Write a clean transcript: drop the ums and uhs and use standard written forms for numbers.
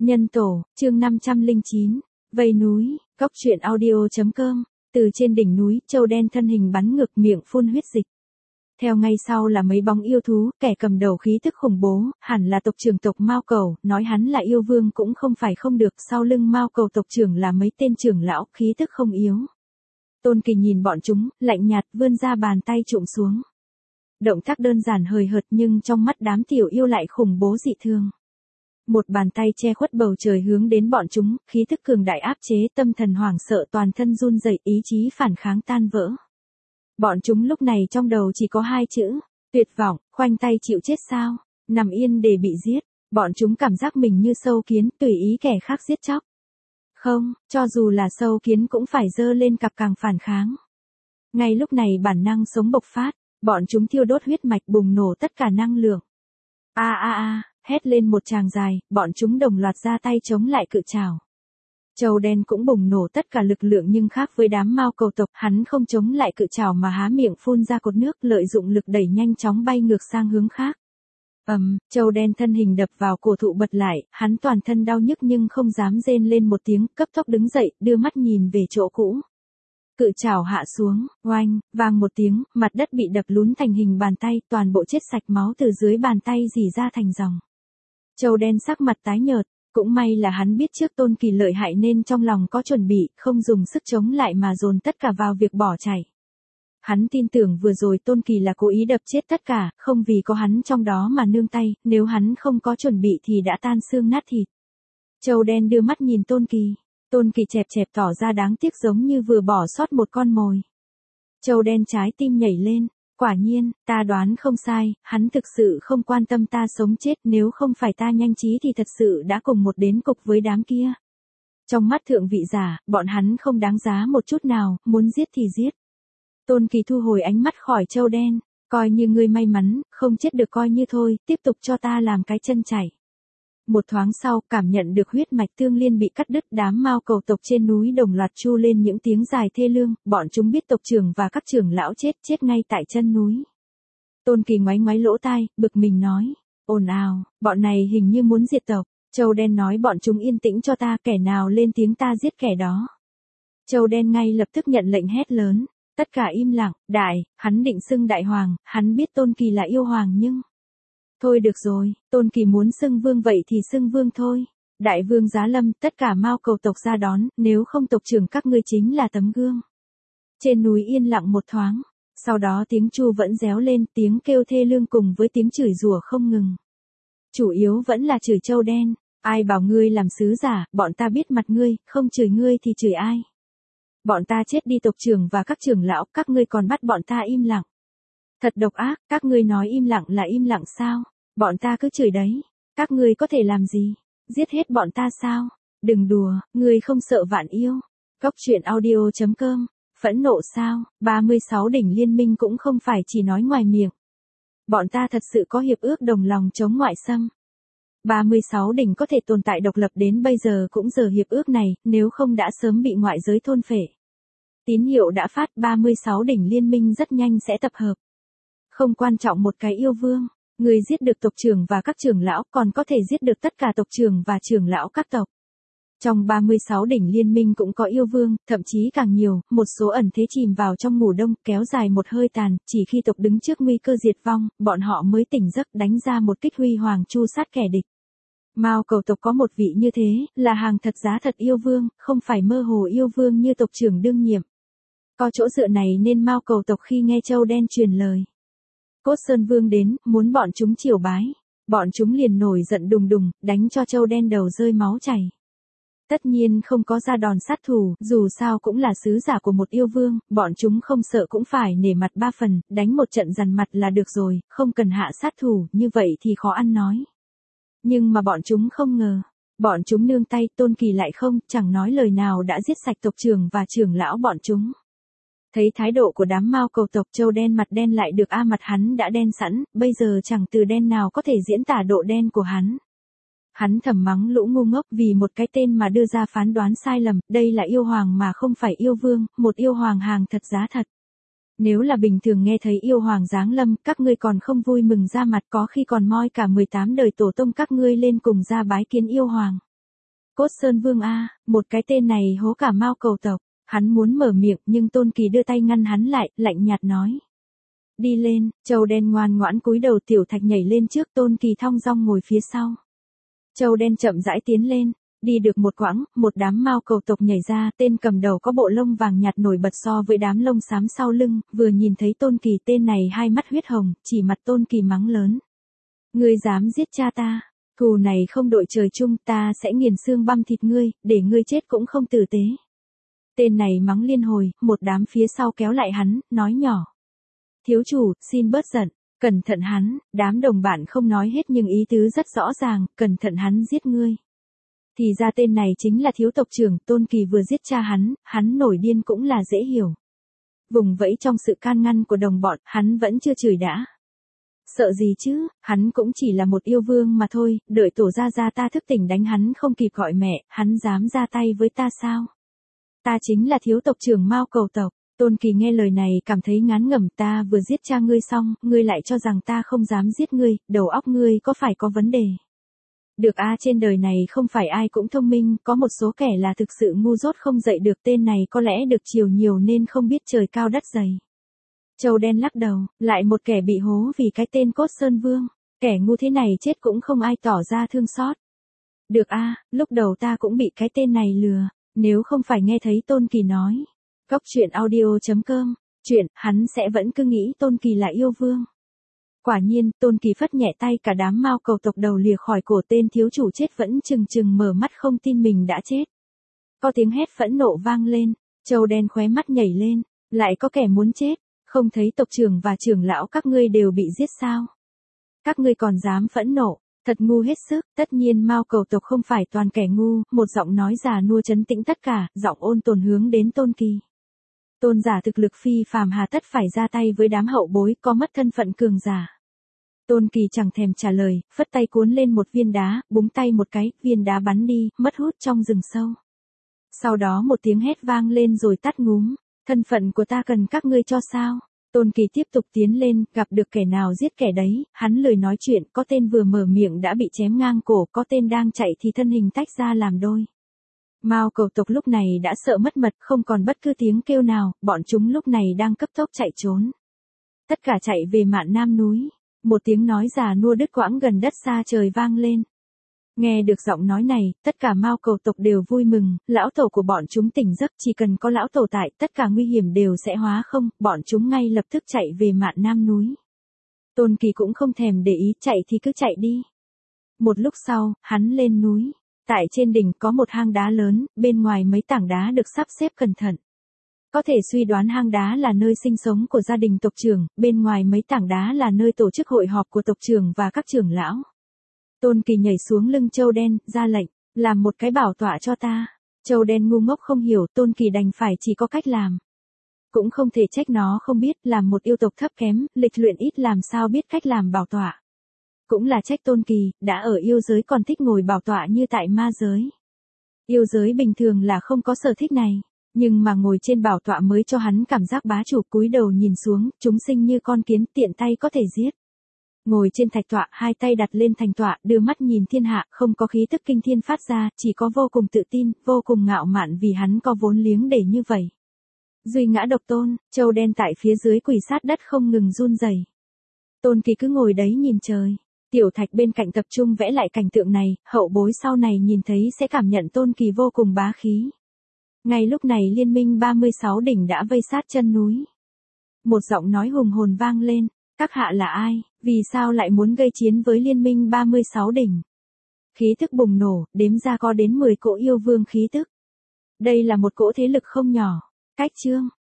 Nhân tổ, chương 509, vây núi, góc truyện audio.com, từ trên đỉnh núi, Châu đen thân hình bắn ngược miệng phun huyết dịch. Theo ngay sau là mấy bóng yêu thú, kẻ cầm đầu khí tức khủng bố, hẳn là tộc trưởng tộc Mao Cầu, nói hắn là yêu vương cũng không phải không được, sau lưng Mao Cầu tộc trưởng là mấy tên trưởng lão, khí tức không yếu. Tôn Kỳ nhìn bọn chúng, lạnh nhạt vươn ra bàn tay trụm xuống. Động tác đơn giản hời hợt nhưng trong mắt đám tiểu yêu lại khủng bố dị thường. Một bàn tay che khuất bầu trời hướng đến bọn chúng, khí thức cường đại áp chế tâm thần hoảng sợ toàn thân run rẩy, ý chí phản kháng tan vỡ. Bọn chúng lúc này trong đầu chỉ có hai chữ, tuyệt vọng, khoanh tay chịu chết sao, nằm yên để bị giết. Bọn chúng cảm giác mình như sâu kiến, tùy ý kẻ khác giết chóc. Không, cho dù là sâu kiến cũng phải giơ lên cặp càng phản kháng. Ngay lúc này bản năng sống bộc phát, bọn chúng thiêu đốt huyết mạch bùng nổ tất cả năng lượng. Hét lên một tràng dài, bọn chúng đồng loạt ra tay chống lại cự trảo. Châu đen cũng bùng nổ tất cả lực lượng nhưng khác với đám Mao Cầu tộc, hắn không chống lại cự trảo mà há miệng phun ra cột nước, lợi dụng lực đẩy nhanh chóng bay ngược sang hướng khác. Châu đen thân hình đập vào cổ thụ bật lại, hắn toàn thân đau nhức nhưng không dám rên lên một tiếng, cấp tốc đứng dậy, đưa mắt nhìn về chỗ cũ. Cự trảo hạ xuống, oanh, vang một tiếng, mặt đất bị đập lún thành hình bàn tay, toàn bộ chết sạch máu từ dưới bàn tay rỉ ra thành dòng. Châu đen sắc mặt tái nhợt, cũng may là hắn biết trước Tôn Kỳ lợi hại nên trong lòng có chuẩn bị, không dùng sức chống lại mà dồn tất cả vào việc bỏ chạy. Hắn tin tưởng vừa rồi Tôn Kỳ là cố ý đập chết tất cả, không vì có hắn trong đó mà nương tay, nếu hắn không có chuẩn bị thì đã tan xương nát thịt. Châu đen đưa mắt nhìn Tôn Kỳ. Tôn Kỳ chẹp chẹp tỏ ra đáng tiếc giống như vừa bỏ sót một con mồi. Châu đen trái tim nhảy lên, quả nhiên, ta đoán không sai, hắn thực sự không quan tâm ta sống chết, nếu không phải ta nhanh trí thì thật sự đã cùng một đến cục với đám kia. Trong mắt thượng vị giả, bọn hắn không đáng giá một chút nào, muốn giết thì giết. Tôn Kỳ thu hồi ánh mắt khỏi Châu đen, coi như ngươi may mắn, không chết được coi như thôi, tiếp tục cho ta làm cái chân chảy. Một thoáng sau, cảm nhận được huyết mạch tương liên bị cắt đứt, đám Mao Cầu tộc trên núi đồng loạt chu lên những tiếng dài thê lương, bọn chúng biết tộc trưởng và các trưởng lão chết ngay tại chân núi. Tôn Kỳ ngoáy ngoáy lỗ tai, bực mình nói, ồn ào, bọn này hình như muốn diệt tộc. Châu đen nói bọn chúng yên tĩnh cho ta, kẻ nào lên tiếng ta giết kẻ đó. Châu đen ngay lập tức nhận lệnh hét lớn, tất cả im lặng, hắn định xưng đại hoàng, hắn biết Tôn Kỳ là yêu hoàng nhưng... Thôi được rồi, Tôn Kỳ muốn xưng vương vậy thì xưng vương thôi. Đại vương giá lâm, tất cả Mao Cầu tộc ra đón, nếu không tộc trưởng các ngươi chính là tấm gương. Trên núi yên lặng một thoáng, sau đó tiếng chu vẫn réo lên, tiếng kêu thê lương cùng với tiếng chửi rủa không ngừng. Chủ yếu vẫn là chửi Châu đen, ai bảo ngươi làm sứ giả, bọn ta biết mặt ngươi, không chửi ngươi thì chửi ai. Bọn ta chết đi tộc trưởng và các trưởng lão, các ngươi còn bắt bọn ta im lặng. Thật độc ác, các ngươi nói im lặng là im lặng sao? Bọn ta cứ chửi đấy, các ngươi có thể làm gì? Giết hết bọn ta sao? Đừng đùa, ngươi không sợ vạn yêu. Góc truyện audio.com, phẫn nộ sao? 36 đỉnh liên minh cũng không phải chỉ nói ngoài miệng. Bọn ta thật sự có hiệp ước đồng lòng chống ngoại xâm. 36 đỉnh có thể tồn tại độc lập đến bây giờ cũng giờ hiệp ước này, nếu không đã sớm bị ngoại giới thôn phệ. Tín hiệu đã phát, 36 đỉnh liên minh rất nhanh sẽ tập hợp. Không quan trọng một cái yêu vương, người giết được tộc trưởng và các trưởng lão còn có thể giết được tất cả tộc trưởng và trưởng lão các tộc. Trong 36 đỉnh liên minh cũng có yêu vương, thậm chí càng nhiều, một số ẩn thế chìm vào trong ngủ đông, kéo dài một hơi tàn, chỉ khi tộc đứng trước nguy cơ diệt vong, bọn họ mới tỉnh giấc đánh ra một kích huy hoàng chu sát kẻ địch. Mao Cầu tộc có một vị như thế, là hàng thật giá thật yêu vương, không phải mơ hồ yêu vương như tộc trưởng đương nhiệm. Có chỗ dựa này nên Mao Cầu tộc khi nghe Châu đen truyền lời Cốt Sơn Vương đến, muốn bọn chúng triều bái. Bọn chúng liền nổi giận đùng đùng, đánh cho Châu đen đầu rơi máu chảy. Tất nhiên không có ra đòn sát thủ, dù sao cũng là sứ giả của một yêu vương, bọn chúng không sợ cũng phải nể mặt 3 phần, đánh một trận dằn mặt là được rồi, không cần hạ sát thủ, như vậy thì khó ăn nói. Nhưng mà bọn chúng không ngờ, bọn chúng nương tay, Tôn Kỳ lại không, chẳng nói lời nào đã giết sạch tộc trưởng và trưởng lão bọn chúng. Thấy thái độ của đám Mao Cầu tộc, Châu đen mặt đen lại được mặt hắn đã đen sẵn, bây giờ chẳng từ đen nào có thể diễn tả độ đen của hắn. Hắn thầm mắng lũ ngu ngốc vì một cái tên mà đưa ra phán đoán sai lầm, đây là yêu hoàng mà không phải yêu vương, một yêu hoàng hàng thật giá thật. Nếu là bình thường nghe thấy yêu hoàng giáng lâm, các ngươi còn không vui mừng ra mặt, có khi còn moi cả 18 đời tổ tông các ngươi lên cùng ra bái kiến yêu hoàng. Cốt Sơn Vương a, một cái tên này hố cả Mao cầu tộc. Hắn muốn mở miệng nhưng Tôn Kỳ đưa tay ngăn hắn lại, lạnh nhạt nói. Đi lên, Trâu đen ngoan ngoãn cúi đầu, Tiểu Thạch nhảy lên trước, Tôn Kỳ thong dong ngồi phía sau. Trâu đen chậm rãi tiến lên, đi được một quãng, một đám Mao cầu tộc nhảy ra, tên cầm đầu có bộ lông vàng nhạt nổi bật so với đám lông xám sau lưng, vừa nhìn thấy Tôn Kỳ tên này hai mắt huyết hồng, chỉ mặt Tôn Kỳ mắng lớn. Ngươi dám giết cha ta, thù này không đội trời chung, ta sẽ nghiền xương băm thịt ngươi, để ngươi chết cũng không tử tế. Tên này mắng liên hồi, một đám phía sau kéo lại hắn, nói nhỏ. Thiếu chủ, xin bớt giận, cẩn thận hắn, đám đồng bạn không nói hết nhưng ý tứ rất rõ ràng, cẩn thận hắn giết ngươi. Thì ra tên này chính là thiếu tộc trưởng, Tôn Kỳ vừa giết cha hắn nổi điên cũng là dễ hiểu. Vùng vẫy trong sự can ngăn của đồng bọn, hắn vẫn chưa chửi đã. Sợ gì chứ, hắn cũng chỉ là một yêu vương mà thôi, đợi tổ gia ta thức tỉnh đánh hắn không kịp gọi mẹ, hắn dám ra tay với ta sao? Ta chính là thiếu tộc trưởng Mao cầu tộc. Tôn Kỳ nghe lời này cảm thấy ngán ngẩm, ta vừa giết cha ngươi xong, ngươi lại cho rằng ta không dám giết ngươi, đầu óc ngươi có phải có vấn đề? Được a, trên đời này không phải ai cũng thông minh, có một số kẻ là thực sự ngu dốt không dậy được, tên này có lẽ được chiều nhiều nên không biết trời cao đất dày. Trâu đen lắc đầu, lại một kẻ bị hố vì cái tên Cốt Sơn Vương, kẻ ngu thế này chết cũng không ai tỏ ra thương xót. Được a, lúc đầu ta cũng bị cái tên này lừa, nếu không phải nghe thấy Tôn Kỳ nói. Cốc truyện audio.com, chuyện, hắn sẽ vẫn cứ nghĩ Tôn Kỳ là yêu vương. Quả nhiên, Tôn Kỳ phất nhẹ tay, cả đám Mao cầu tộc đầu lìa khỏi cổ, tên thiếu chủ chết vẫn chừng chừng mở mắt không tin mình đã chết. Có tiếng hét phẫn nộ vang lên, Trâu đen khóe mắt nhảy lên, lại có kẻ muốn chết, không thấy tộc trưởng và trưởng lão các ngươi đều bị giết sao? Các ngươi còn dám phẫn nộ, thật ngu hết sức, tất nhiên Mao cầu tộc không phải toàn kẻ ngu, một giọng nói già nua trấn tĩnh tất cả, giọng ôn tồn hướng đến Tôn Kỳ. Tôn giả thực lực phi phàm hà tất phải ra tay với đám hậu bối, có mất thân phận cường giả. Tôn Kỳ chẳng thèm trả lời, phất tay cuốn lên một viên đá, búng tay một cái, viên đá bắn đi, mất hút trong rừng sâu. Sau đó một tiếng hét vang lên rồi tắt ngúm, thân phận của ta cần các ngươi cho sao? Tôn Kỳ tiếp tục tiến lên, gặp được kẻ nào giết kẻ đấy, hắn lười nói chuyện, có tên vừa mở miệng đã bị chém ngang cổ, có tên đang chạy thì thân hình tách ra làm đôi. Mao cầu tộc lúc này đã sợ mất mật, không còn bất cứ tiếng kêu nào, bọn chúng lúc này đang cấp tốc chạy trốn. Tất cả chạy về mạn nam núi, một tiếng nói già nua đứt quãng gần đất xa trời vang lên. Nghe được giọng nói này, tất cả Mao cầu tộc đều vui mừng, lão tổ của bọn chúng tỉnh giấc, chỉ cần có lão tổ tại, tất cả nguy hiểm đều sẽ hóa không, bọn chúng ngay lập tức chạy về mạn nam núi. Tôn Kỳ cũng không thèm để ý, chạy thì cứ chạy đi. Một lúc sau, hắn lên núi. Tại trên đỉnh có một hang đá lớn, bên ngoài mấy tảng đá được sắp xếp cẩn thận. Có thể suy đoán hang đá là nơi sinh sống của gia đình tộc trưởng, bên ngoài mấy tảng đá là nơi tổ chức hội họp của tộc trưởng và các trưởng lão. Tôn Kỳ nhảy xuống lưng Trâu đen, ra lệnh, làm một cái bảo tọa cho ta. Trâu đen ngu ngốc không hiểu, Tôn Kỳ đành phải chỉ có cách làm. Cũng không thể trách nó không biết, làm một yêu tộc thấp kém, lịch luyện ít làm sao biết cách làm bảo tọa. Cũng là trách Tôn Kỳ, đã ở yêu giới còn thích ngồi bảo tọa như tại ma giới. Yêu giới bình thường là không có sở thích này, nhưng mà ngồi trên bảo tọa mới cho hắn cảm giác bá chủ, cúi đầu nhìn xuống, chúng sinh như con kiến, tiện tay có thể giết. Ngồi trên thạch tọa, hai tay đặt lên thành tọa, đưa mắt nhìn thiên hạ, không có khí tức kinh thiên phát ra, chỉ có vô cùng tự tin, vô cùng ngạo mạn vì hắn có vốn liếng để như vậy. Duy ngã độc tôn, Trâu đen tại phía dưới quỳ sát đất không ngừng run rẩy. Tôn Kỳ cứ ngồi đấy nhìn trời. Tiểu Thạch bên cạnh tập trung vẽ lại cảnh tượng này, hậu bối sau này nhìn thấy sẽ cảm nhận Tôn Kỳ vô cùng bá khí. Ngay lúc này liên minh 36 đỉnh đã vây sát chân núi. Một giọng nói hùng hồn vang lên, các hạ là ai, vì sao lại muốn gây chiến với liên minh 36 đỉnh? Khí thức bùng nổ, đếm ra có đến 10 cỗ yêu vương khí tức. Đây là một cỗ thế lực không nhỏ. Cách chương,